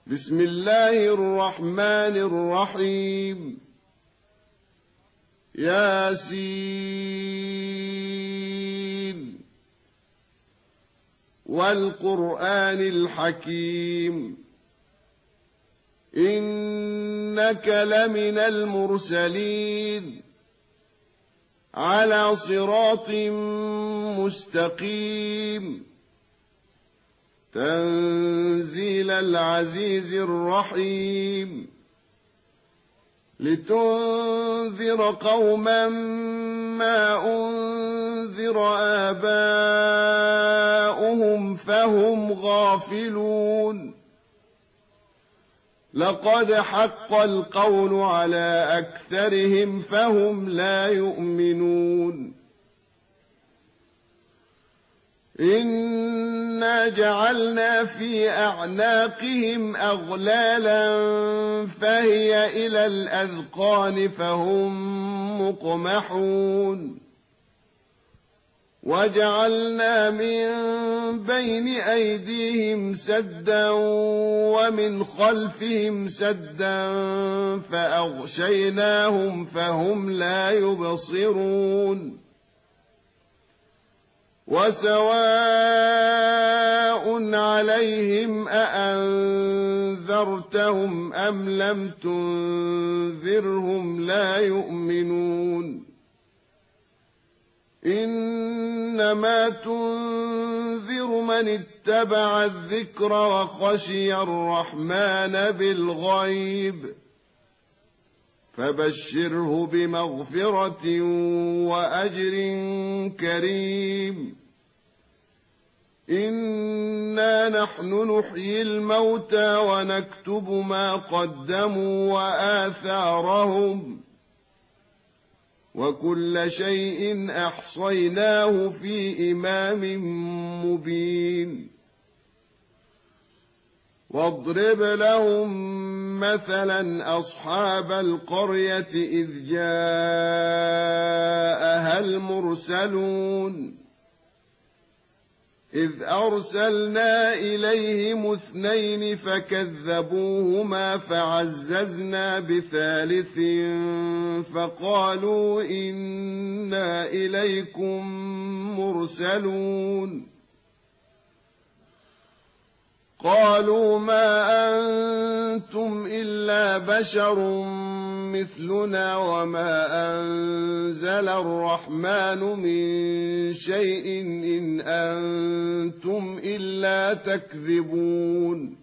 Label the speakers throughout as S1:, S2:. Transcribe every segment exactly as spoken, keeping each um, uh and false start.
S1: بسم الله الرحمن الرحيم ياسين والقرآن الحكيم إنك لمن المرسلين على صراط مستقيم تنزيل العزيز الرحيم لتنذر قوما ما أنذر آباؤهم فهم غافلون لقد حق القول على أكثرهم فهم لا يؤمنون إنا جعلنا في أعناقهم أغلالا فهي إلى الأذقان فهم مقمحون وجعلنا من بين أيديهم سدا ومن خلفهم سدا فأغشيناهم فهم لا يبصرون وسواء عليهم أأنذرتهم أم لم تنذرهم لا يؤمنون إنما تنذر من اتبع الذكر وخشي الرحمن بالغيب فبشره بمغفرة وأجر كريم إنا نحن نحيي الموتى ونكتب ما قدموا وآثارهم وكل شيء أحصيناه في إمام مبين واضرب لهم مثلا أصحاب القرية إذ جاءها المرسلون إذ أرسلنا إليهم اثنين فكذبوهما فعززنا بثالث فقالوا إنا إليكم مرسلون قالوا ما أنتم إلا بشر مثلنا وما أنزل الرحمن من شيء إن أنتم إلا تكذبون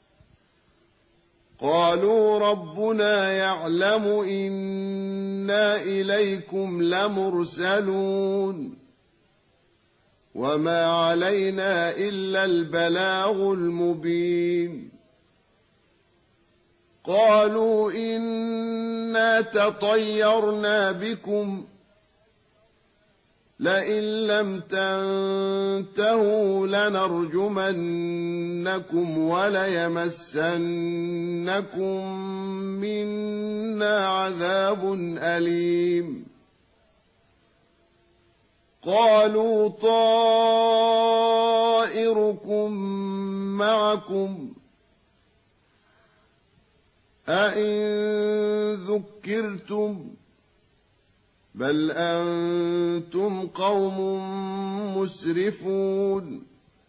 S1: قالوا ربنا يعلم إنا إليكم لمرسلون وما علينا إلا البلاغ المبين قالوا إنا تطيرنا بكم لئن لم تنتهوا لنرجمنكم وليمسنكم منا عذاب أليم قالوا طائركم معكم أئن ذكرتم بل أنتم قوم مسرفون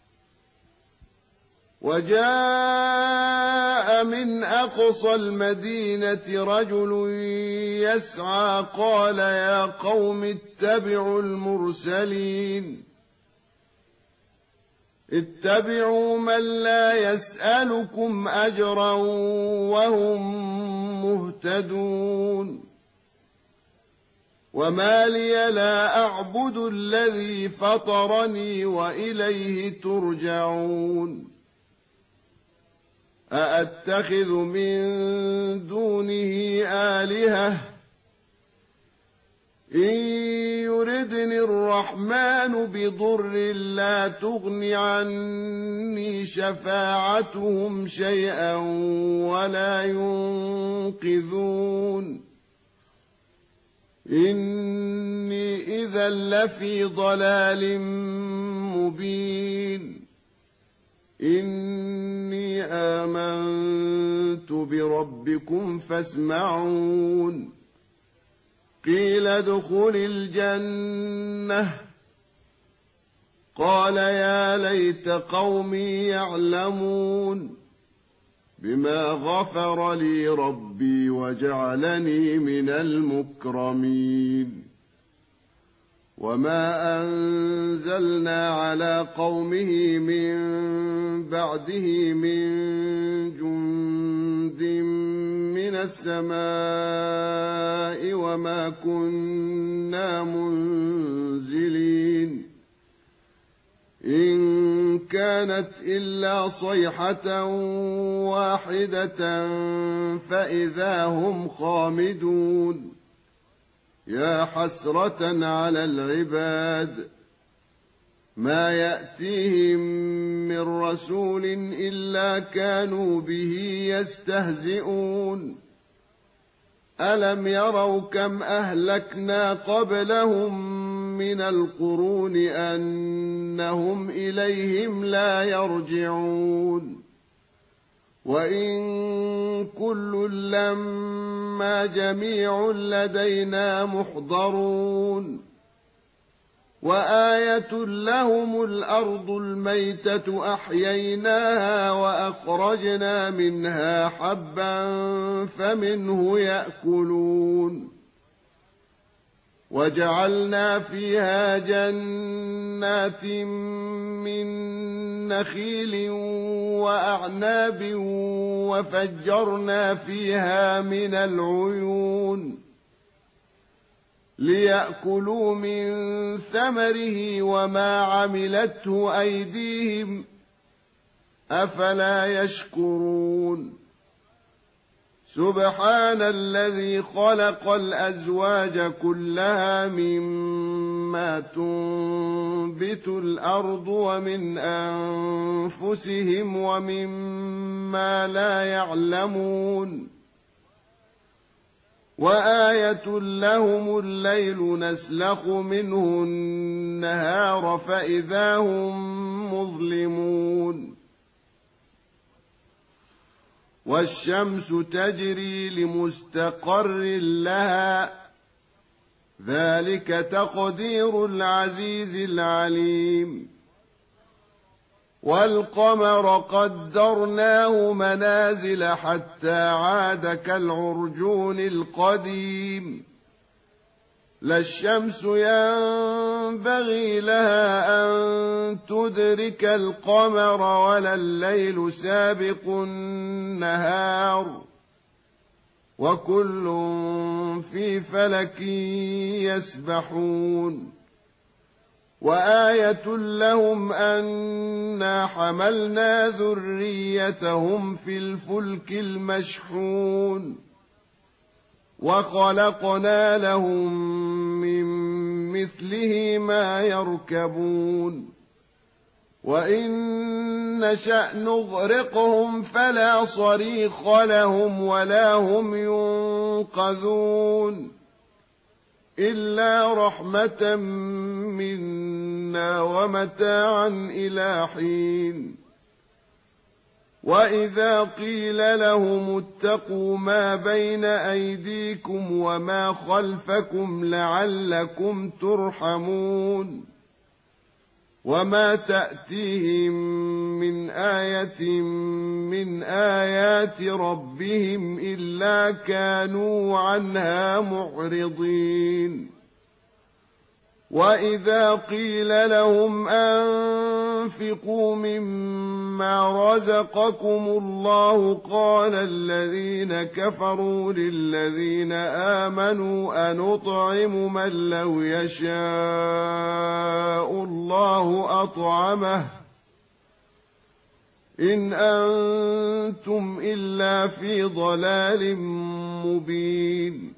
S1: وجاء من أقصى المدينة رجل يسعى قال يا قوم اتبعوا المرسلين اتبعوا من لا يسألكم أجرا وهم مهتدون وما لي لا أعبد الذي فطرني وإليه ترجعون أأتخذ من دونه آلهة إن يردني الرحمن بضر لا تغن عني شفاعتهم شيئا ولا ينقذون إني إذا لفي ضلال مبين إني آمنت آمنت بربكم فاسمعون قيل ادخل الجنة قال يا ليت قومي يعلمون بما غفر لي ربي وجعلني من المكرمين وما أنزلنا على قومه من بعده من جند من السماء وما كنا منزلين إن كانت إلا صيحة واحدة فإذا هم خامدون يا حسرة على العباد ما يأتيهم من رسول إلا كانوا به يستهزئون ألم يروا كم أهلكنا قبلهم من القرون أنهم إليهم لا يرجعون وإن كل لما جميع لدينا محضرون وآية لهم الأرض الميتة أحييناها وأخرجنا منها حبا فمنه يأكلون وجعلنا فيها جنات من نخيل وأعناب وفجرنا فيها من العيون ليأكلوا من ثمره وما عملته أيديهم أفلا يشكرون سبحان الذي خلق الأزواج كلها مما تنبت الأرض ومن أنفسهم ومما لا يعلمون وآية لهم الليل نسلخ منه النهار فإذا هم مظلمون والشمس تجري لمستقر لها ذلك تقدير العزيز العليم والقمر قدرناه منازل حتى عاد كالعرجون القديم لا الشمس ينبغي لها أن تدرك القمر ولا الليل سابق النهار وكل في فلك يسبحون وآية لهم أنا حملنا ذريتهم في الفلك المشحون وخلقنا لهم من مثله ما يركبون وإن نشأ نغرقهم فلا صريخ لهم ولا هم ينقذون إلا رحمة منا ومتاعا إلى حين وإذا قيل لهم اتقوا ما بين أيديكم وما خلفكم لعلكم ترحمون وما تأتيهم من آية من آيات ربهم إلا كانوا عنها معرضين وإذا قيل لهم أنفقوا مما رزقكم الله قال الذين كفروا للذين آمنوا أنطعم من لو يشاء الله أطعمه إن أنتم إلا في ضلال مبين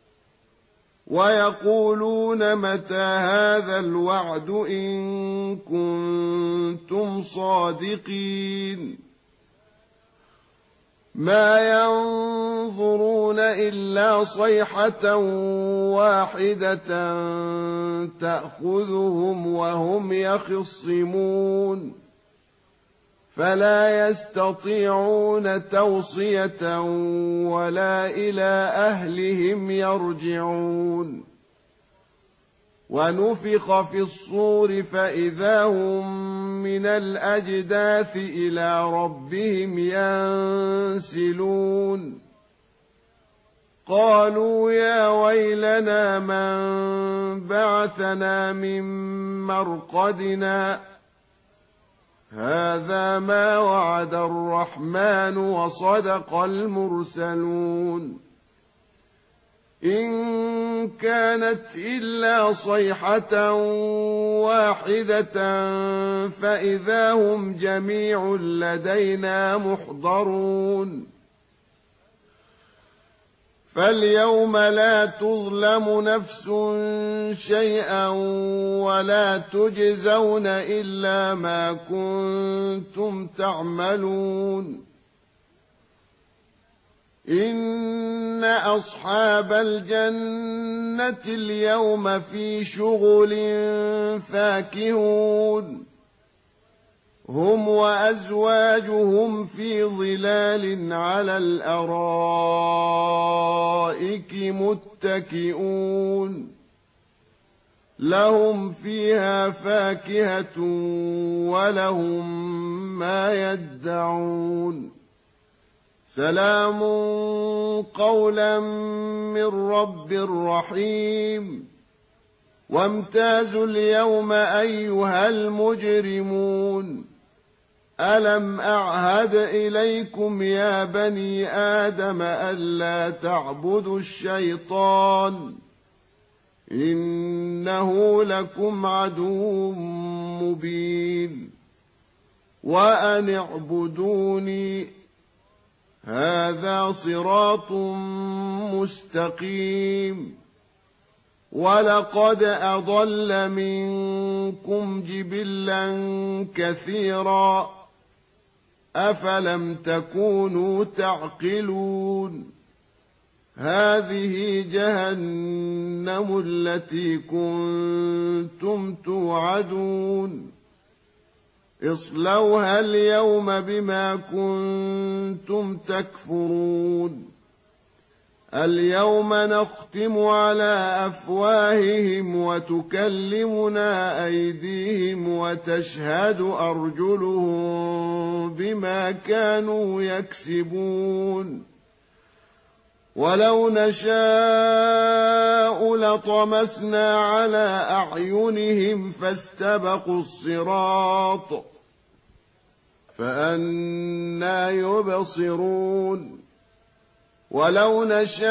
S1: ويقولون متى هذا الوعد إن كنتم صادقين ما ينظرون إلا صيحة واحدة تأخذهم وهم يخصمون فلا يستطيعون توصية ولا إلى أهلهم يرجعون ونفخ في الصور فإذا هم من الأجداث إلى ربهم ينسلون قالوا يا ويلنا من بعثنا من مرقدنا هذا ما وعد الرحمن وصدق المرسلون إن كانت إلا صيحة واحدة فإذا هم جميع لدينا محضرون فاليوم لا تظلم نفس شيئا ولا تجزون إلا ما كنتم تعملون إن أصحاب الجنة اليوم في شغل فاكهون هم وأزواجهم في ظلال على الأرائك متكئون لهم فيها فاكهة ولهم ما يدعون سلام قولا من رب رحيم وامتازوا اليوم أيها المجرمون ألم أعهد إليكم يا بني آدم ألا تعبدوا الشيطان إنه لكم عدو مبين وأن اعبدوني هذا صراط مستقيم ولقد أضل منكم جبلا كثيرا أفلم تكونوا تعقلون هذه جهنم التي كنتم توعدون اصلوها اليوم بما كنتم تكفرون اليوم نختم على أفواههم وتكلمنا أيديهم وتشهد أرجلهم بما كانوا يكسبون ولو نشاء لطمسنا على أعينهم فاستبقوا الصراط فأنى يبصرون ولو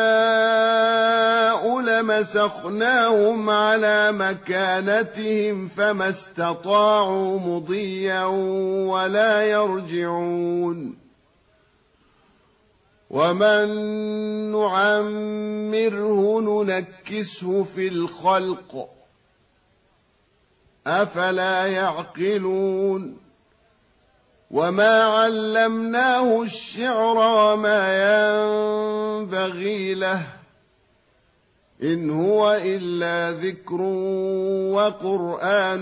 S1: نشاء لمسخناهم على مكانتهم فما استطاعوا مضيا ولا يرجعون ومن نعمره ننكسه في الخلق أفلا يعقلون وما علمناه الشعر وما ينبغي له إن هو إلا ذكر وقرآن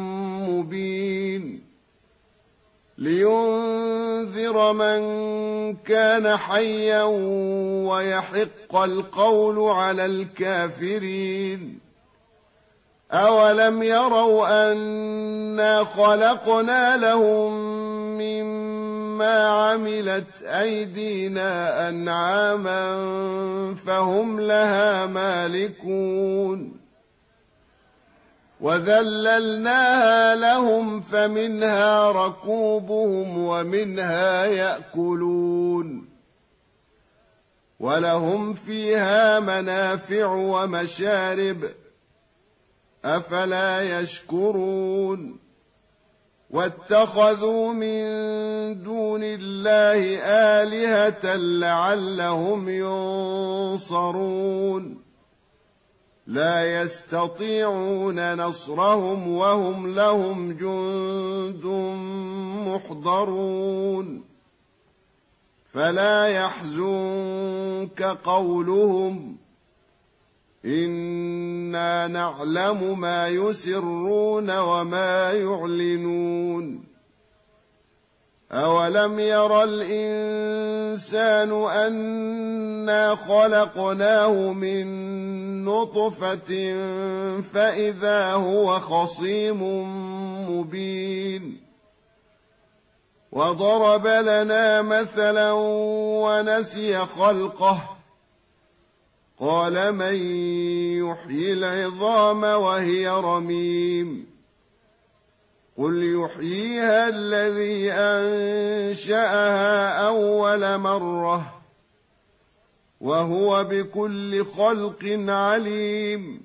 S1: مبين لينذر من كان حيا ويحق القول على الكافرين أولم يروا أنا خلقنا لهم مما عملت أيدينا أنعاما فهم لها مالكون وذللناها لهم فمنها ركوبهم ومنها يأكلون ولهم فيها منافع ومشارب أفلا يشكرون واتخذوا من دون الله آلهة لعلهم ينصرون لا يستطيعون نصرهم وهم لهم جند محضرون فلا يحزنك قولهم إنا نعلم ما يسرون وما يعلنون أولم ير الإنسان أنا خلقناه من نطفة فإذا هو خصيم مبين وضرب لنا مثلا ونسي خلقه قال من يحيي العظام وهي رميم قل يحييها الذي أنشأها أول مرة وهو بكل خلق عليم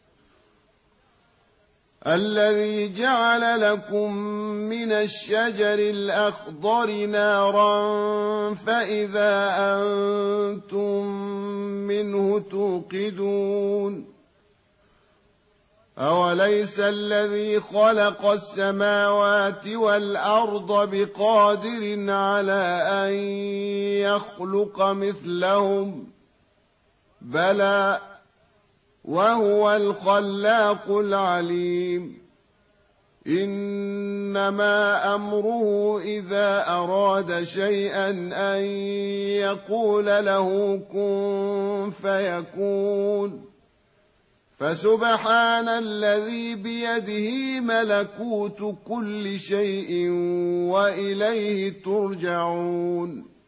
S1: الذي جعل لكم من الشجر الأخضر نارا فإذا أنتم منه توقدون أوليس الذي خلق السماوات والأرض بقادر على أن يخلق مثلهم بلى وهو الخلاق العليم إنما أمره إذا أراد شيئا أن يقول له كن فيكون فسبحان الذي بيده ملكوت كل شيء وإليه ترجعون